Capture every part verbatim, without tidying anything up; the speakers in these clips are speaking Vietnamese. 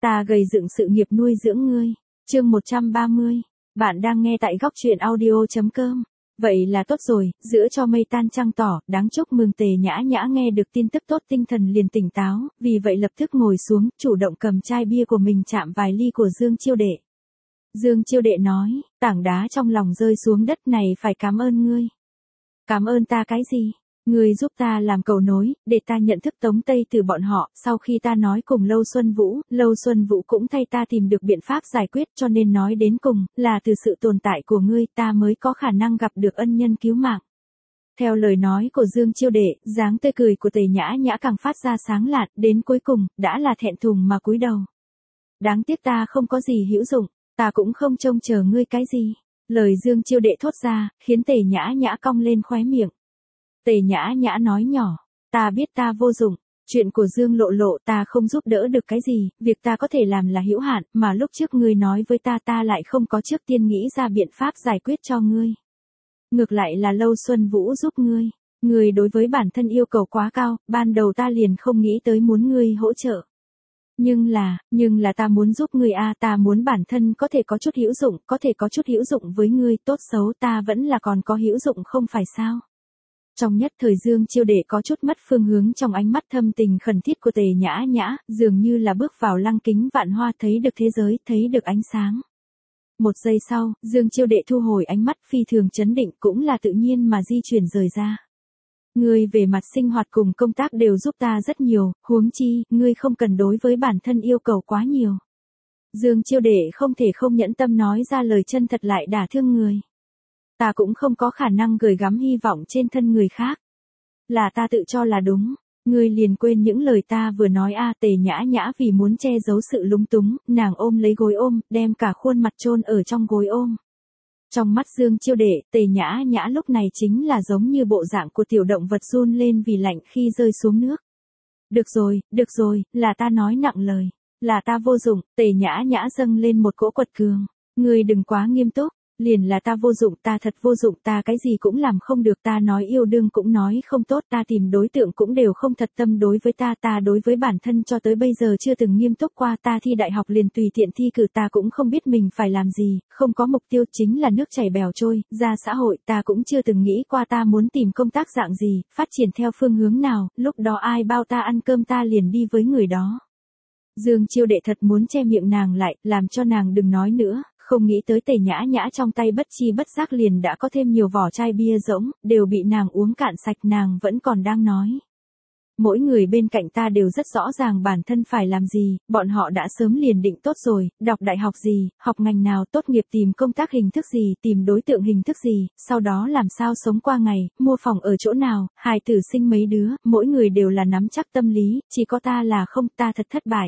Ta gầy dựng sự nghiệp nuôi dưỡng ngươi. Chương một trăm ba mươi. Bạn đang nghe tại góc truyện audio chấm com. Vậy là tốt rồi, giữa cho mây tan trăng tỏ, đáng chúc mừng. Tề Nhã Nhã nghe được tin tức tốt tinh thần liền tỉnh táo, vì vậy lập tức ngồi xuống, chủ động cầm chai bia của mình chạm vài ly của Dương Chiêu Đệ. Dương Chiêu Đệ nói, tảng đá trong lòng rơi xuống đất này phải cảm ơn ngươi. Cảm ơn ta cái gì? Ngươi giúp ta làm cầu nối, để ta nhận thức Tống Tây từ bọn họ, sau khi ta nói cùng Lâu Xuân Vũ, Lâu Xuân Vũ cũng thay ta tìm được biện pháp giải quyết, cho nên nói đến cùng, là từ sự tồn tại của ngươi ta mới có khả năng gặp được ân nhân cứu mạng. Theo lời nói của Dương Chiêu Đệ, dáng tươi cười của Tề Nhã Nhã càng phát ra sáng lạn, đến cuối cùng, đã là thẹn thùng mà cúi đầu. Đáng tiếc ta không có gì hữu dụng, ta cũng không trông chờ ngươi cái gì. Lời Dương Chiêu Đệ thốt ra, khiến Tề Nhã Nhã cong lên khóe miệng. Tề Nhã Nhã nói nhỏ, ta biết ta vô dụng, chuyện của Dương Lộ Lộ ta không giúp đỡ được cái gì, việc ta có thể làm là hữu hạn, mà lúc trước ngươi nói với ta ta lại không có trước tiên nghĩ ra biện pháp giải quyết cho ngươi. Ngược lại là Lâu Xuân Vũ giúp ngươi, ngươi đối với bản thân yêu cầu quá cao, ban đầu ta liền không nghĩ tới muốn ngươi hỗ trợ. Nhưng là, nhưng là ta muốn giúp ngươi a, ta muốn bản thân có thể có chút hữu dụng, có thể có chút hữu dụng với ngươi, tốt xấu ta vẫn là còn có hữu dụng không phải sao? Trong nhất thời Dương Chiêu Đệ có chút mất phương hướng trong ánh mắt thâm tình khẩn thiết của Tề Nhã Nhã, dường như là bước vào lăng kính vạn hoa thấy được thế giới, thấy được ánh sáng. Một giây sau, Dương Chiêu Đệ thu hồi ánh mắt phi thường chấn định cũng là tự nhiên mà di chuyển rời ra. Ngươi về mặt sinh hoạt cùng công tác đều giúp ta rất nhiều, huống chi, ngươi không cần đối với bản thân yêu cầu quá nhiều. Dương Chiêu Đệ không thể không nhẫn tâm nói ra lời chân thật lại đả thương người. Ta cũng không có khả năng gửi gắm hy vọng trên thân người khác. Là ta tự cho là đúng. Ngươi liền quên những lời ta vừa nói a. Tề Nhã Nhã vì muốn che giấu sự lúng túng, nàng ôm lấy gối ôm, đem cả khuôn mặt chôn ở trong gối ôm. Trong mắt Dương Chiêu Đệ, Tề Nhã Nhã lúc này chính là giống như bộ dạng của tiểu động vật run lên vì lạnh khi rơi xuống nước. Được rồi, được rồi, là ta nói nặng lời. Là ta vô dụng. Tề Nhã Nhã dâng lên một cỗ quật cường. Ngươi đừng quá nghiêm túc. Liền là ta vô dụng, ta thật vô dụng, ta cái gì cũng làm không được, ta nói yêu đương cũng nói không tốt, ta tìm đối tượng cũng đều không thật tâm đối với ta, ta đối với bản thân cho tới bây giờ chưa từng nghiêm túc qua, ta thi đại học liền tùy tiện thi cử, ta cũng không biết mình phải làm gì, không có mục tiêu, chính là nước chảy bèo trôi, ra xã hội, ta cũng chưa từng nghĩ qua ta muốn tìm công tác dạng gì, phát triển theo phương hướng nào, lúc đó ai bao ta ăn cơm ta liền đi với người đó. Dương Chiêu Đệ thật muốn che miệng nàng lại, làm cho nàng đừng nói nữa. Không nghĩ tới Tề Nhã Nhã trong tay bất chi bất giác liền đã có thêm nhiều vỏ chai bia rỗng, đều bị nàng uống cạn sạch, nàng vẫn còn đang nói. Mỗi người bên cạnh ta đều rất rõ ràng bản thân phải làm gì, bọn họ đã sớm liền định tốt rồi, đọc đại học gì, học ngành nào, tốt nghiệp tìm công tác hình thức gì, tìm đối tượng hình thức gì, sau đó làm sao sống qua ngày, mua phòng ở chỗ nào, hài tử sinh mấy đứa, mỗi người đều là nắm chắc tâm lý, chỉ có ta là không, ta thật thất bại.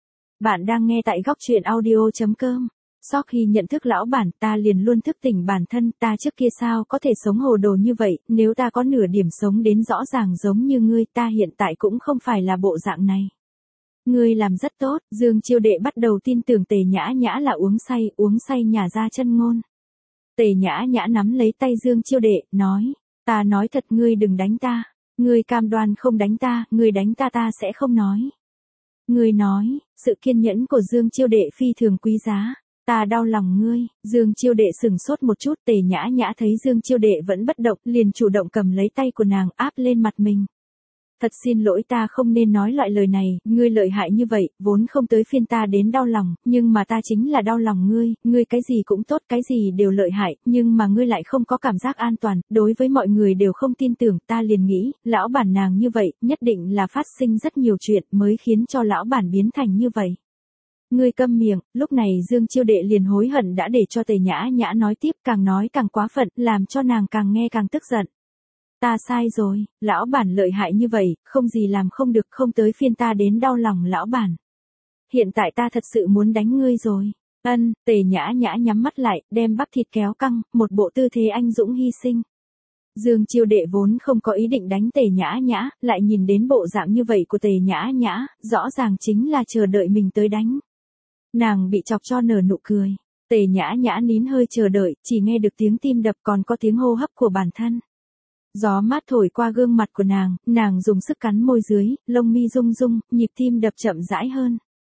Bạn đang nghe tại góc truyện audio chấm com. Sau khi nhận thức lão bản ta liền luôn thức tỉnh bản thân, ta trước kia sao có thể sống hồ đồ như vậy, nếu ta có nửa điểm sống đến rõ ràng giống như ngươi, ta hiện tại cũng không phải là bộ dạng này. Ngươi làm rất tốt. Dương Chiêu Đệ bắt đầu tin tưởng Tề Nhã Nhã là uống say, uống say nhả ra chân ngôn. Tề Nhã Nhã nắm lấy tay Dương Chiêu Đệ, nói, ta nói thật ngươi đừng đánh ta, ngươi cam đoan không đánh ta, ngươi đánh ta ta sẽ không nói. Ngươi nói, sự kiên nhẫn của Dương Chiêu Đệ phi thường quý giá. Ta đau lòng ngươi. Dương Chiêu Đệ sừng sốt một chút, Tề Nhã Nhã thấy Dương Chiêu Đệ vẫn bất động, liền chủ động cầm lấy tay của nàng áp lên mặt mình. Thật xin lỗi, ta không nên nói loại lời này, ngươi lợi hại như vậy, vốn không tới phiên ta đến đau lòng, nhưng mà ta chính là đau lòng ngươi, ngươi cái gì cũng tốt, cái gì đều lợi hại, nhưng mà ngươi lại không có cảm giác an toàn, đối với mọi người đều không tin tưởng, ta liền nghĩ, lão bản nàng như vậy, nhất định là phát sinh rất nhiều chuyện mới khiến cho lão bản biến thành như vậy. Ngươi câm miệng. Lúc này Dương Chiêu Đệ liền hối hận đã để cho Tề Nhã Nhã nói tiếp, càng nói càng quá phận, làm cho nàng càng nghe càng tức giận. Ta sai rồi, lão bản lợi hại như vậy, không gì làm không được, không tới phiên ta đến đau lòng lão bản. Hiện tại ta thật sự muốn đánh ngươi rồi. Ân. Tề Nhã Nhã nhắm mắt lại, đem bắp thịt kéo căng, một bộ tư thế anh dũng hy sinh. Dương Chiêu Đệ vốn không có ý định đánh Tề Nhã Nhã, lại nhìn đến bộ dạng như vậy của Tề Nhã Nhã, rõ ràng chính là chờ đợi mình tới đánh. Nàng bị chọc cho nở nụ cười. Tề Nhã Nhã nín hơi chờ đợi, chỉ nghe được tiếng tim đập còn có tiếng hô hấp của bản thân. Gió mát thổi qua gương mặt của nàng, nàng dùng sức cắn môi dưới, lông mi rung rung, nhịp tim đập chậm rãi hơn.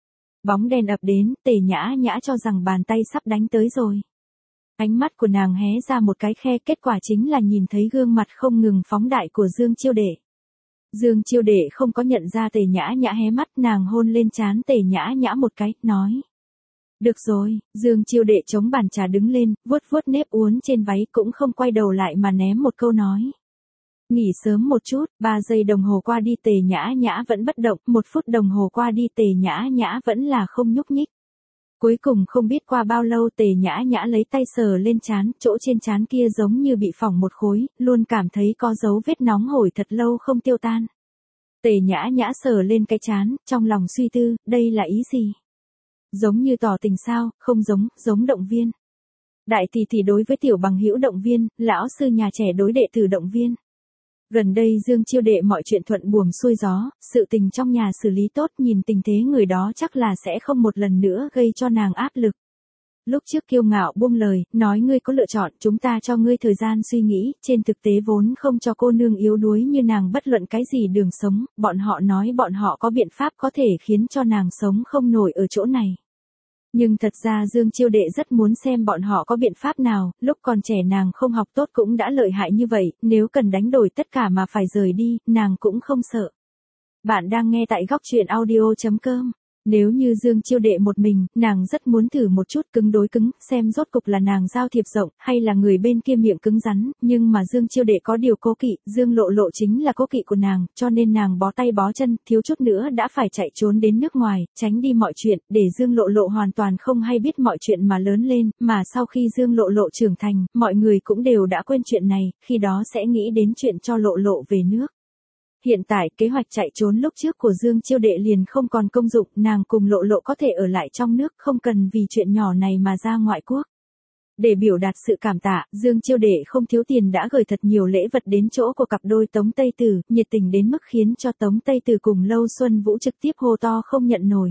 Bóng đèn ập đến, Tề Nhã Nhã cho rằng bàn tay sắp đánh tới rồi. Ánh mắt của nàng hé ra một cái khe, kết quả chính là nhìn thấy gương mặt không ngừng phóng đại của Dương Chiêu Đệ. Dương Chiêu Đệ không có nhận ra Tề Nhã Nhã hé mắt, nàng hôn lên trán Tề Nhã Nhã một cái, nói. Được rồi, Dương Chiêu Đệ chống bàn trà đứng lên, vuốt vuốt nếp uốn trên váy cũng không quay đầu lại mà ném một câu nói. Nghỉ sớm một chút, ba giây đồng hồ qua đi Tề Nhã Nhã vẫn bất động, một phút đồng hồ qua đi Tề Nhã Nhã vẫn là không nhúc nhích. Cuối cùng không biết qua bao lâu Tề Nhã Nhã lấy tay sờ lên trán, chỗ trên trán kia giống như bị phỏng một khối, luôn cảm thấy có dấu vết nóng hổi thật lâu không tiêu tan. Tề Nhã Nhã sờ lên cái trán, trong lòng suy tư, đây là ý gì? Giống như tỏ tình sao, không giống, giống động viên. Đại tỷ tỷ đối với tiểu bằng hữu động viên, lão sư nhà trẻ đối đệ tử động viên. Gần đây Dương Chiêu Đệ mọi chuyện thuận buồm xuôi gió, sự tình trong nhà xử lý tốt, nhìn tình thế người đó chắc là sẽ không một lần nữa gây cho nàng áp lực. Lúc trước kiêu ngạo buông lời, nói ngươi có lựa chọn, chúng ta cho ngươi thời gian suy nghĩ, trên thực tế vốn không cho cô nương yếu đuối như nàng bất luận cái gì đường sống, bọn họ nói bọn họ có biện pháp có thể khiến cho nàng sống không nổi ở chỗ này. Nhưng thật ra Dương Chiêu Đệ rất muốn xem bọn họ có biện pháp nào, lúc còn trẻ nàng không học tốt cũng đã lợi hại như vậy, nếu cần đánh đổi tất cả mà phải rời đi, nàng cũng không sợ. Bạn đang nghe tại góc truyện audio chấm com. Nếu như Dương Chiêu Đệ một mình, nàng rất muốn thử một chút cứng đối cứng, xem rốt cục là nàng giao thiệp rộng, hay là người bên kia miệng cứng rắn, nhưng mà Dương Chiêu Đệ có điều cố kỵ, Dương Lộ Lộ chính là cố kỵ của nàng, cho nên nàng bó tay bó chân, thiếu chút nữa đã phải chạy trốn đến nước ngoài, tránh đi mọi chuyện, để Dương Lộ Lộ hoàn toàn không hay biết mọi chuyện mà lớn lên, mà sau khi Dương Lộ Lộ trưởng thành, mọi người cũng đều đã quên chuyện này, khi đó sẽ nghĩ đến chuyện cho Lộ Lộ về nước. Hiện tại kế hoạch chạy trốn lúc trước của Dương Chiêu Đệ liền không còn công dụng, nàng cùng Lộ Lộ có thể ở lại trong nước, không cần vì chuyện nhỏ này mà ra ngoại quốc. Để biểu đạt sự cảm tạ, Dương Chiêu Đệ không thiếu tiền đã gửi thật nhiều lễ vật đến chỗ của cặp đôi Tống Tây Tử, nhiệt tình đến mức khiến cho Tống Tây Tử cùng Lâu Xuân Vũ trực tiếp hô to không nhận nổi.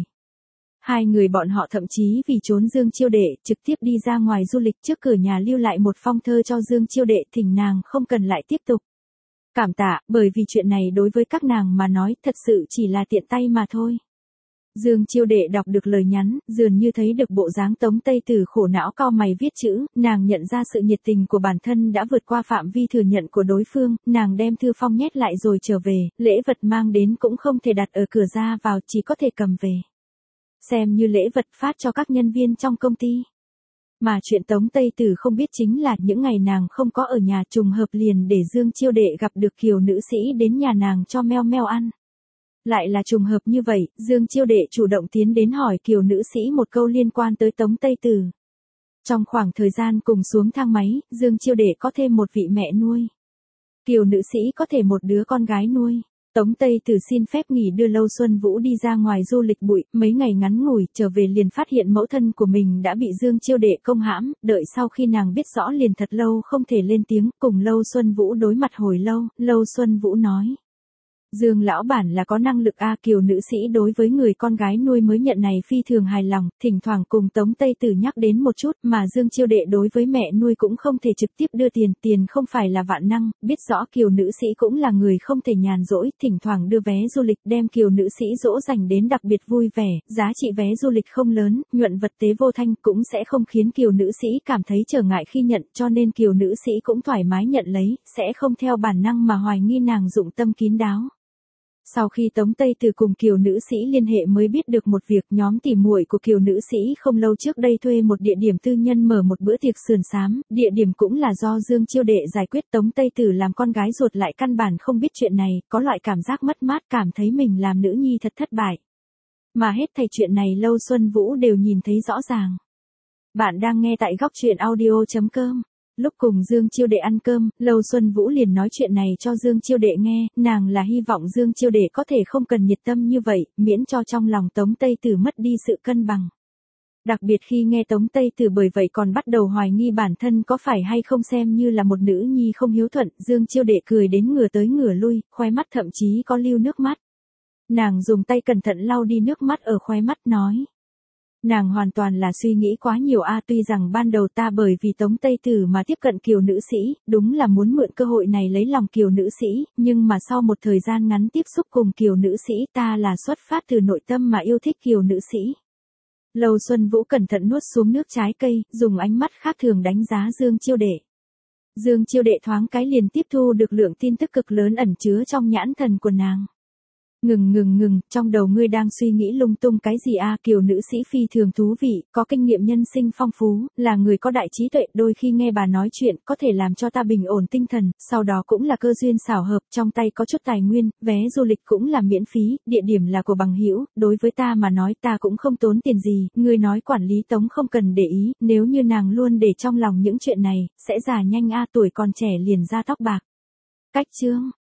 Hai người bọn họ thậm chí vì trốn Dương Chiêu Đệ, trực tiếp đi ra ngoài du lịch, trước cửa nhà lưu lại một phong thơ cho Dương Chiêu Đệ, thỉnh nàng không cần lại tiếp tục cảm tạ, bởi vì chuyện này đối với các nàng mà nói thật sự chỉ là tiện tay mà thôi. Dương Chiêu Đệ đọc được lời nhắn, dường như thấy được bộ dáng Tống Tây Tử khổ não cau mày viết chữ, nàng nhận ra sự nhiệt tình của bản thân đã vượt qua phạm vi thừa nhận của đối phương, nàng đem thư phong nhét lại rồi trở về, lễ vật mang đến cũng không thể đặt ở cửa ra vào, chỉ có thể cầm về. Xem như lễ vật phát cho các nhân viên trong công ty. Mà chuyện Tống Tây Tử không biết chính là những ngày nàng không có ở nhà, trùng hợp liền để Dương Chiêu Đệ gặp được Kiều nữ sĩ đến nhà nàng cho meo meo ăn. Lại là trùng hợp như vậy, Dương Chiêu Đệ chủ động tiến đến hỏi Kiều nữ sĩ một câu liên quan tới Tống Tây Tử. Trong khoảng thời gian cùng xuống thang máy, Dương Chiêu Đệ có thêm một vị mẹ nuôi. Kiều nữ sĩ có thể một đứa con gái nuôi. Tống Tây Tử xin phép nghỉ đưa Lâu Xuân Vũ đi ra ngoài du lịch bụi, mấy ngày ngắn ngủi, trở về liền phát hiện mẫu thân của mình đã bị Dương Chiêu Đệ công hãm, đợi sau khi nàng biết rõ liền thật lâu không thể lên tiếng, cùng Lâu Xuân Vũ đối mặt hồi lâu, Lâu Xuân Vũ nói. Dương lão bản là có năng lực a, Kiều nữ sĩ đối với người con gái nuôi mới nhận này phi thường hài lòng, thỉnh thoảng cùng Tống Tây Tử nhắc đến một chút, mà Dương Chiêu Đệ đối với mẹ nuôi cũng không thể trực tiếp đưa tiền, tiền không phải là vạn năng, biết rõ Kiều nữ sĩ cũng là người không thể nhàn rỗi, thỉnh thoảng đưa vé du lịch đem Kiều nữ sĩ dỗ dành đến đặc biệt vui vẻ, giá trị vé du lịch không lớn, nhuận vật tế vô thanh cũng sẽ không khiến Kiều nữ sĩ cảm thấy trở ngại khi nhận, cho nên Kiều nữ sĩ cũng thoải mái nhận lấy, sẽ không theo bản năng mà hoài nghi nàng dụng tâm kín đáo. Sau khi Tống Tây Tử cùng Kiều nữ sĩ liên hệ mới biết được một việc, nhóm tỉ muội của Kiều nữ sĩ không lâu trước đây thuê một địa điểm tư nhân mở một bữa tiệc sườn xám, địa điểm cũng là do Dương Chiêu Đệ giải quyết. Tống Tây Tử làm con gái ruột lại căn bản không biết chuyện này, có loại cảm giác mất mát, cảm thấy mình làm nữ nhi thật thất bại. Mà hết thảy chuyện này Lâu Xuân Vũ đều nhìn thấy rõ ràng. Bạn đang nghe tại góc truyện audio chấm com. Lúc cùng Dương Chiêu Đệ ăn cơm, Lâu Xuân Vũ liền nói chuyện này cho Dương Chiêu Đệ nghe, nàng là hy vọng Dương Chiêu Đệ có thể không cần nhiệt tâm như vậy, miễn cho trong lòng Tống Tây Tử mất đi sự cân bằng. Đặc biệt khi nghe Tống Tây Tử bởi vậy còn bắt đầu hoài nghi bản thân có phải hay không xem như là một nữ nhi không hiếu thuận, Dương Chiêu Đệ cười đến ngửa tới ngửa lui, khóe mắt thậm chí có lưu nước mắt. Nàng dùng tay cẩn thận lau đi nước mắt ở khóe mắt nói. Nàng hoàn toàn là suy nghĩ quá nhiều a, tuy rằng ban đầu ta bởi vì Tống Tây Tử mà tiếp cận Kiều nữ sĩ, đúng là muốn mượn cơ hội này lấy lòng Kiều nữ sĩ, nhưng mà sau một thời gian ngắn tiếp xúc cùng Kiều nữ sĩ ta là xuất phát từ nội tâm mà yêu thích Kiều nữ sĩ. Lâu Xuân Vũ cẩn thận nuốt xuống nước trái cây, dùng ánh mắt khác thường đánh giá Dương Chiêu Đệ. Dương Chiêu Đệ thoáng cái liền tiếp thu được lượng tin tức cực lớn ẩn chứa trong nhãn thần của nàng. Ngừng ngừng ngừng, trong đầu ngươi đang suy nghĩ lung tung cái gì a? Kiều nữ sĩ phi thường thú vị, có kinh nghiệm nhân sinh phong phú, là người có đại trí tuệ, đôi khi nghe bà nói chuyện có thể làm cho ta bình ổn tinh thần, sau đó cũng là cơ duyên xảo hợp, trong tay có chút tài nguyên, vé du lịch cũng là miễn phí, địa điểm là của bằng hữu, đối với ta mà nói ta cũng không tốn tiền gì, ngươi nói quản lý Tống không cần để ý, nếu như nàng luôn để trong lòng những chuyện này, sẽ già nhanh a, tuổi còn trẻ liền ra tóc bạc. Cách chương